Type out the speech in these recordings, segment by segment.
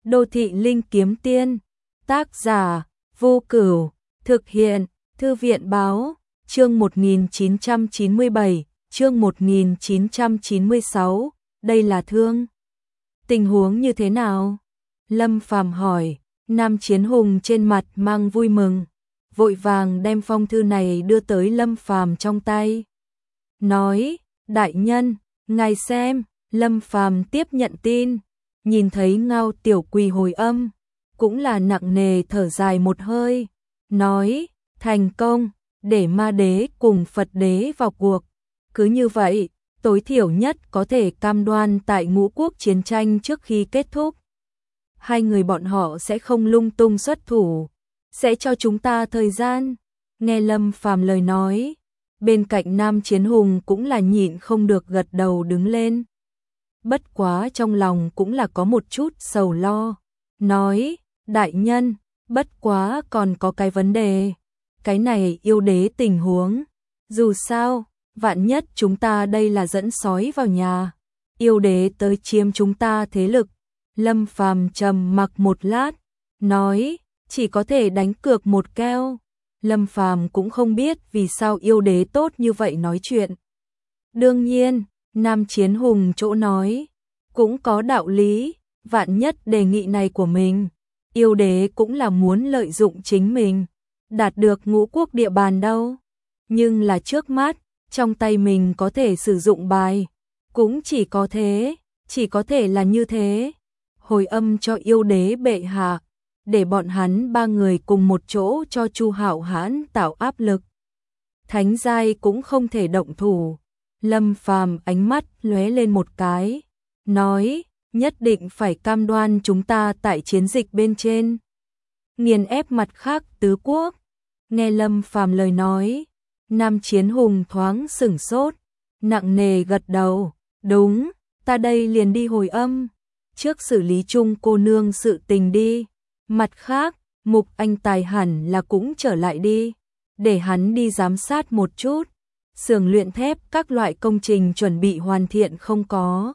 Đô thị linh kiếm tiên. Tác giả Vô Cửu. Thực hiện Thư viện báo. Chương 1997, chương 1996. Đây là thương. Tình huống như thế nào? Lâm Phàm hỏi. Nam Chiến Hùng trên mặt mang vui mừng, vội vàng đem phong thư này đưa tới Lâm Phàm trong tay. Nói, đại nhân, ngài xem. Lâm Phàm tiếp nhận tin, nhìn thấy Ngao Tiểu Quỳ hồi âm, cũng là nặng nề thở dài một hơi, nói, thành công, để ma đế cùng Phật đế vào cuộc. Cứ như vậy, tối thiểu nhất có thể cam đoan tại ngũ quốc chiến tranh trước khi kết thúc, hai người bọn họ sẽ không lung tung xuất thủ, sẽ cho chúng ta thời gian. Nghe Lâm Phàm lời nói, bên cạnh Nam Chiến Hùng cũng là nhịn không được gật đầu đứng lên. Bất quá trong lòng cũng là có một chút sầu lo, nói, đại nhân, bất quá còn có cái vấn đề, cái này yêu đế tình huống, dù sao, vạn nhất chúng ta đây là dẫn sói vào nhà, yêu đế tới chiếm chúng ta thế lực. Lâm Phàm trầm mặc một lát, nói, chỉ có thể đánh cược một keo. Lâm Phàm cũng không biết vì sao yêu đế tốt như vậy nói chuyện. Đương nhiên, Nam Chiến Hùng chỗ nói, cũng có đạo lý, vạn nhất đề nghị này của mình, yêu đế cũng là muốn lợi dụng chính mình, đạt được ngũ quốc địa bàn đâu. Nhưng là trước mắt, trong tay mình có thể sử dụng bài, cũng chỉ có thế, chỉ có thể là như thế. Hồi âm cho yêu đế bệ hạ, để bọn hắn ba người cùng một chỗ cho Chu Hạo Hãn tạo áp lực. Thánh giai cũng không thể động thủ. Lâm Phàm ánh mắt lóe lên một cái, nói, nhất định phải cam đoan chúng ta tại chiến dịch bên trên nghiền ép mặt khác tứ quốc. Nghe Lâm Phàm lời nói, Nam Chiến Hùng thoáng sửng sốt, nặng nề gật đầu, đúng, ta đây liền đi hồi âm, trước xử lý chung cô nương sự tình đi. Mặt khác, Mục Anh Tài hẳn là cũng trở lại đi, để hắn đi giám sát một chút. Xưởng luyện thép các loại công trình chuẩn bị hoàn thiện không có.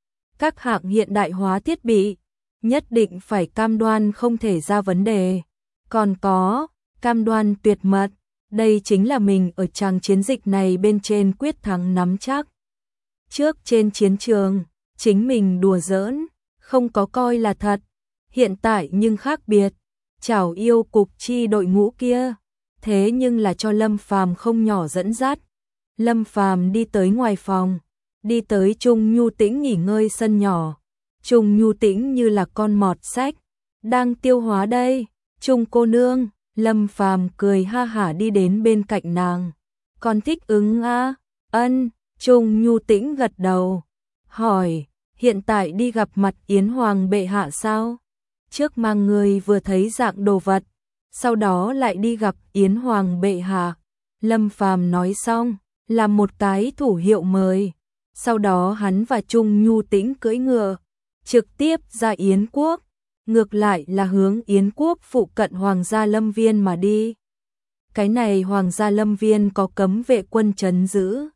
Các hạng hiện đại hóa thiết bị, nhất định phải cam đoan không thể ra vấn đề. Còn có, cam đoan tuyệt mật, đây chính là mình ở tràng chiến dịch này bên trên quyết thắng nắm chắc. Trước trên chiến trường, chính mình đùa giỡn, không có coi là thật. Hiện tại nhưng khác biệt, chảo yêu cục chi đội ngũ kia, thế nhưng là cho Lâm Phàm không nhỏ dẫn dắt. Lâm Phàm đi tới ngoài phòng, đi tới Trung Nhu Tĩnh nghỉ ngơi sân nhỏ. Trung Nhu Tĩnh như là con mọt sách, đang tiêu hóa đây. Trung cô nương, Lâm Phàm cười ha hả đi đến bên cạnh nàng. Con thích ứng a? Ân, Trung Nhu Tĩnh gật đầu, hỏi, hiện tại đi gặp mặt Yến Hoàng bệ hạ sao? Trước mang người vừa thấy dạng đồ vật, sau đó lại đi gặp Yến Hoàng bệ hạ. Lâm Phàm nói xong, làm một cái thủ hiệu mời. Sau đó hắn và Trung Nhu Tĩnh cưỡi ngựa, trực tiếp ra Yến quốc, ngược lại là hướng Yến quốc phụ cận Hoàng gia Lâm Viên mà đi. Cái này Hoàng gia Lâm Viên có cấm vệ quân trấn giữ,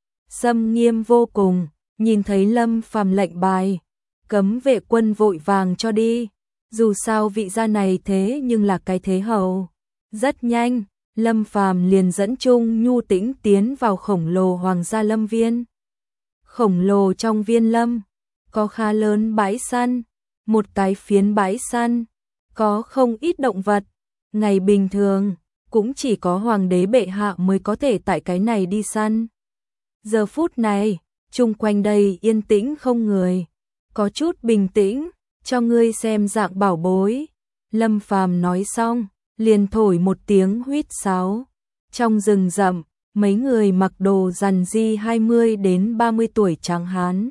xâm nghiêm vô cùng, nhìn thấy Lâm Phàm lệnh bài, cấm vệ quân vội vàng cho đi. Dù sao vị gia này thế nhưng là cái thế hầu. Rất nhanh, Lâm Phàm liền dẫn Trung Nhu Tĩnh tiến vào khổng lồ Hoàng gia Lâm Viên. Khổng lồ trong viên lâm, có khá lớn bãi săn, một cái phiến bãi săn, có không ít động vật. Ngày bình thường, cũng chỉ có Hoàng đế bệ hạ mới có thể tại cái này đi săn. Giờ phút này, chung quanh đây yên tĩnh không người, có chút bình tĩnh. Cho ngươi xem dạng bảo bối. Lâm Phàm nói xong, liền thổi một tiếng huýt sáo. Trong rừng rậm, mấy người mặc đồ rằn ri 20 đến 30 tuổi trắng hán,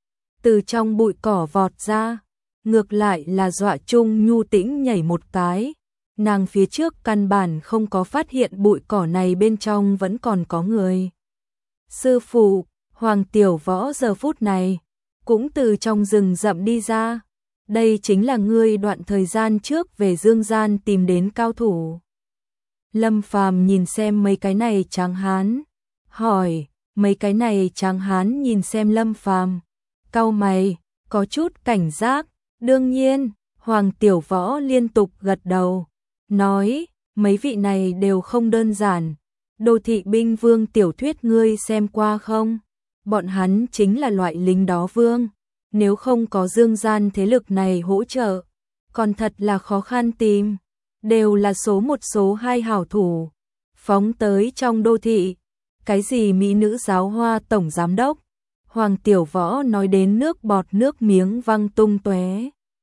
từ trong bụi cỏ vọt ra, ngược lại là dọa Trung Nhu Tĩnh nhảy một cái. Nàng phía trước căn bản không có phát hiện bụi cỏ này bên trong vẫn còn có người. Sư phụ, Hoàng Tiểu Võ giờ phút này cũng từ trong rừng rậm đi ra. Đây chính là ngươi đoạn thời gian trước về Dương Gian tìm đến cao thủ. Lâm Phàm nhìn xem mấy cái này tráng hán, hỏi, mấy cái này tráng hán nhìn xem Lâm Phàm, cau mày, có chút cảnh giác. Đương nhiên, Hoàng Tiểu Võ liên tục gật đầu, nói, mấy vị này đều không đơn giản. Đô thị binh vương tiểu thuyết ngươi xem qua không? Bọn hắn chính là loại lính đó vương. Nếu không có dương gian thế lực này hỗ trợ, còn thật là khó khăn tìm. Đều là số một số hai hảo thủ. Phóng tới trong đô thị. Cái gì mỹ nữ giáo hoa tổng giám đốc? Hoàng Tiểu Võ nói đến nước bọt nước miếng văng tung tóe.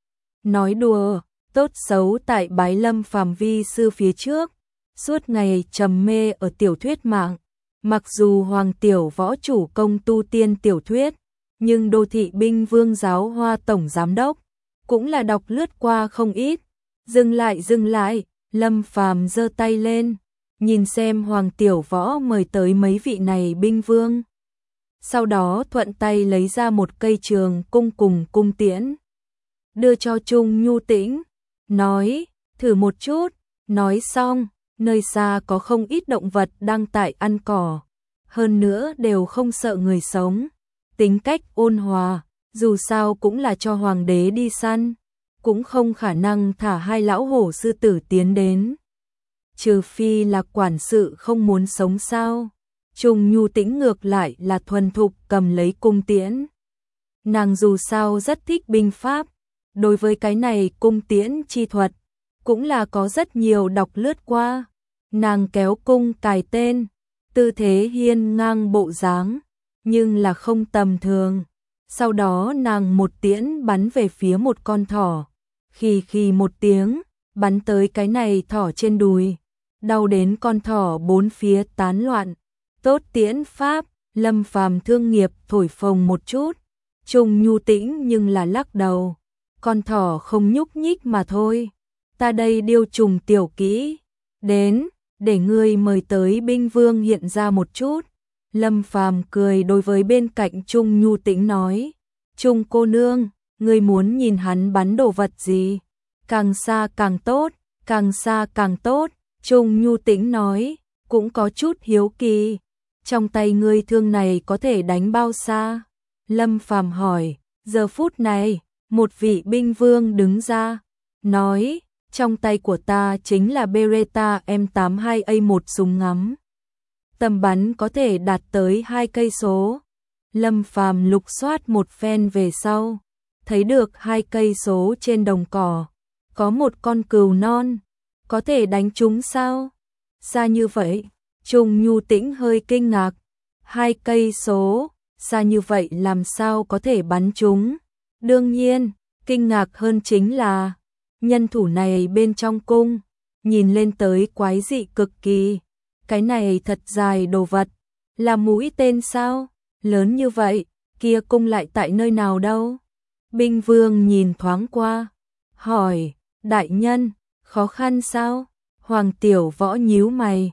Nói đùa, tốt xấu tại bái Lâm Phàm vi sư phía trước, suốt ngày trầm mê ở tiểu thuyết mạng. Mặc dù Hoàng Tiểu Võ chủ công tu tiên tiểu thuyết, nhưng đô thị binh vương giáo hoa tổng giám đốc cũng là đọc lướt qua không ít. Dừng lại, Lâm Phàm giơ tay lên, nhìn xem Hoàng Tiểu Võ mời tới mấy vị này binh vương. Sau đó thuận tay lấy ra một cây trường cung cùng cung tiễn, đưa cho Trung Nhu Tĩnh, nói, thử một chút. Nói xong, nơi xa có không ít động vật đang tại ăn cỏ, hơn nữa đều không sợ người sống, tính cách ôn hòa, dù sao cũng là cho hoàng đế đi săn, cũng không khả năng thả hai lão hổ sư tử tiến đến. Trừ phi là quản sự không muốn sống sao. Trung Nhu Tĩnh ngược lại là thuần thục cầm lấy cung tiễn. Nàng dù sao rất thích binh pháp, đối với cái này cung tiễn chi thuật, cũng là có rất nhiều đọc lướt qua. Nàng kéo cung cài tên, tư thế hiên ngang bộ dáng, nhưng là không tầm thường. Sau đó nàng một tiễn bắn về phía một con thỏ, khì một tiếng, bắn tới cái này thỏ trên đùi, đau đến con thỏ bốn phía tán loạn. Tốt tiễn pháp, Lâm Phàm thương nghiệp thổi phồng một chút. Trung Nhu Tĩnh nhưng là lắc đầu, con thỏ không nhúc nhích mà thôi. Ta đây điêu trùng tiểu kỹ, đến, để ngươi mời tới binh vương hiện ra một chút. Lâm Phàm cười đối với bên cạnh Trung Nhu Tĩnh nói, Trung cô nương, ngươi muốn nhìn hắn bắn đồ vật gì? Càng xa càng tốt, càng xa càng tốt. Trung Nhu Tĩnh nói, cũng có chút hiếu kỳ. Trong tay ngươi thương này có thể đánh bao xa? Lâm Phàm hỏi. Giờ phút này, một vị binh vương đứng ra, nói, trong tay của ta chính là Beretta M82A1 súng ngắm. Tầm bắn có thể đạt tới 2 cây số. Lâm Phàm lục soát một phen về sau, thấy được 2 cây số trên đồng cỏ, có một con cừu non, có thể đánh trúng sao? Xa như vậy? Trung Nhu Tĩnh hơi kinh ngạc. 2 cây số, xa như vậy làm sao có thể bắn trúng? Đương nhiên, kinh ngạc hơn chính là nhân thủ này bên trong cung, nhìn lên tới quái dị cực kỳ. Cái này thật dài đồ vật, là mũi tên sao? Lớn như vậy, kia cung lại tại nơi nào đâu? Binh vương nhìn thoáng qua, hỏi, đại nhân, khó khăn sao? Hoàng Tiểu Võ nhíu mày,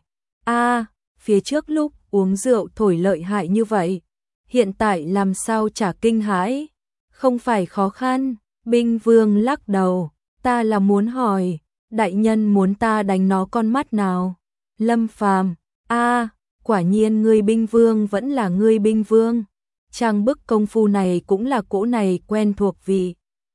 phía trước lúc uống rượu thổi lợi hại như vậy, hiện tại làm sao chả kinh hãi? Không phải khó khăn. Binh vương lắc đầu, ta là muốn hỏi, đại nhân muốn ta đánh nó con mắt nào? Lâm Phàm, quả nhiên ngươi binh vương vẫn là ngươi binh vương. Trang bức công phu này cũng là cỗ này quen thuộc vì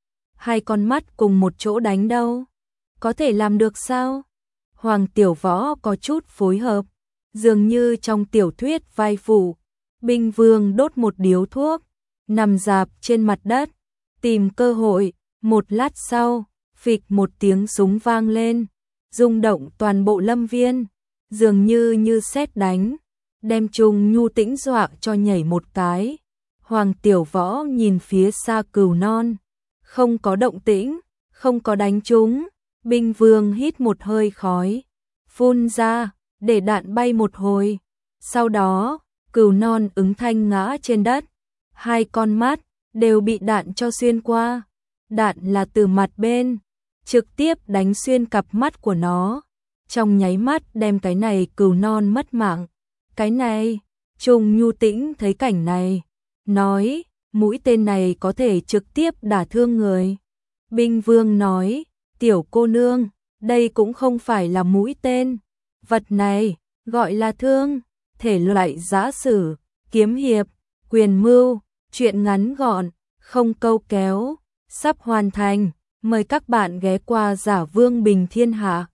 2 con mắt cùng một chỗ đánh đâu. Có thể làm được sao? Hoàng Tiểu Võ có chút phối hợp, dường như trong tiểu thuyết vai phụ. Binh vương đốt một điếu thuốc, nằm rạp trên mặt đất, tìm cơ hội. Một lát sau, phịch một tiếng súng vang lên, rung động toàn bộ lâm viên, dường như sét đánh, đem Trung Nhu Tĩnh dọa cho nhảy một cái. Hoàng Tiểu Võ nhìn phía xa cừu non, không có động tĩnh, không có đánh trúng. Binh vương hít một hơi khói, phun ra, để đạn bay một hồi. Sau đó, cừu non ứng thanh ngã trên đất, 2 con mắt đều bị đạn cho xuyên qua. Đạn là từ mặt bên, trực tiếp đánh xuyên cặp mắt của nó, trong nháy mắt đem cái này cừu non mất mạng. Cái này, Trung Nhu Tĩnh thấy cảnh này, nói, mũi tên này có thể trực tiếp đả thương người. Binh vương nói, tiểu cô nương, đây cũng không phải là mũi tên, vật này gọi là thương, thể loại giã sử, kiếm hiệp, quyền mưu, chuyện ngắn gọn, không câu kéo, sắp hoàn thành. Mời các bạn ghé qua Giả Vương Bình Thiên Hạ.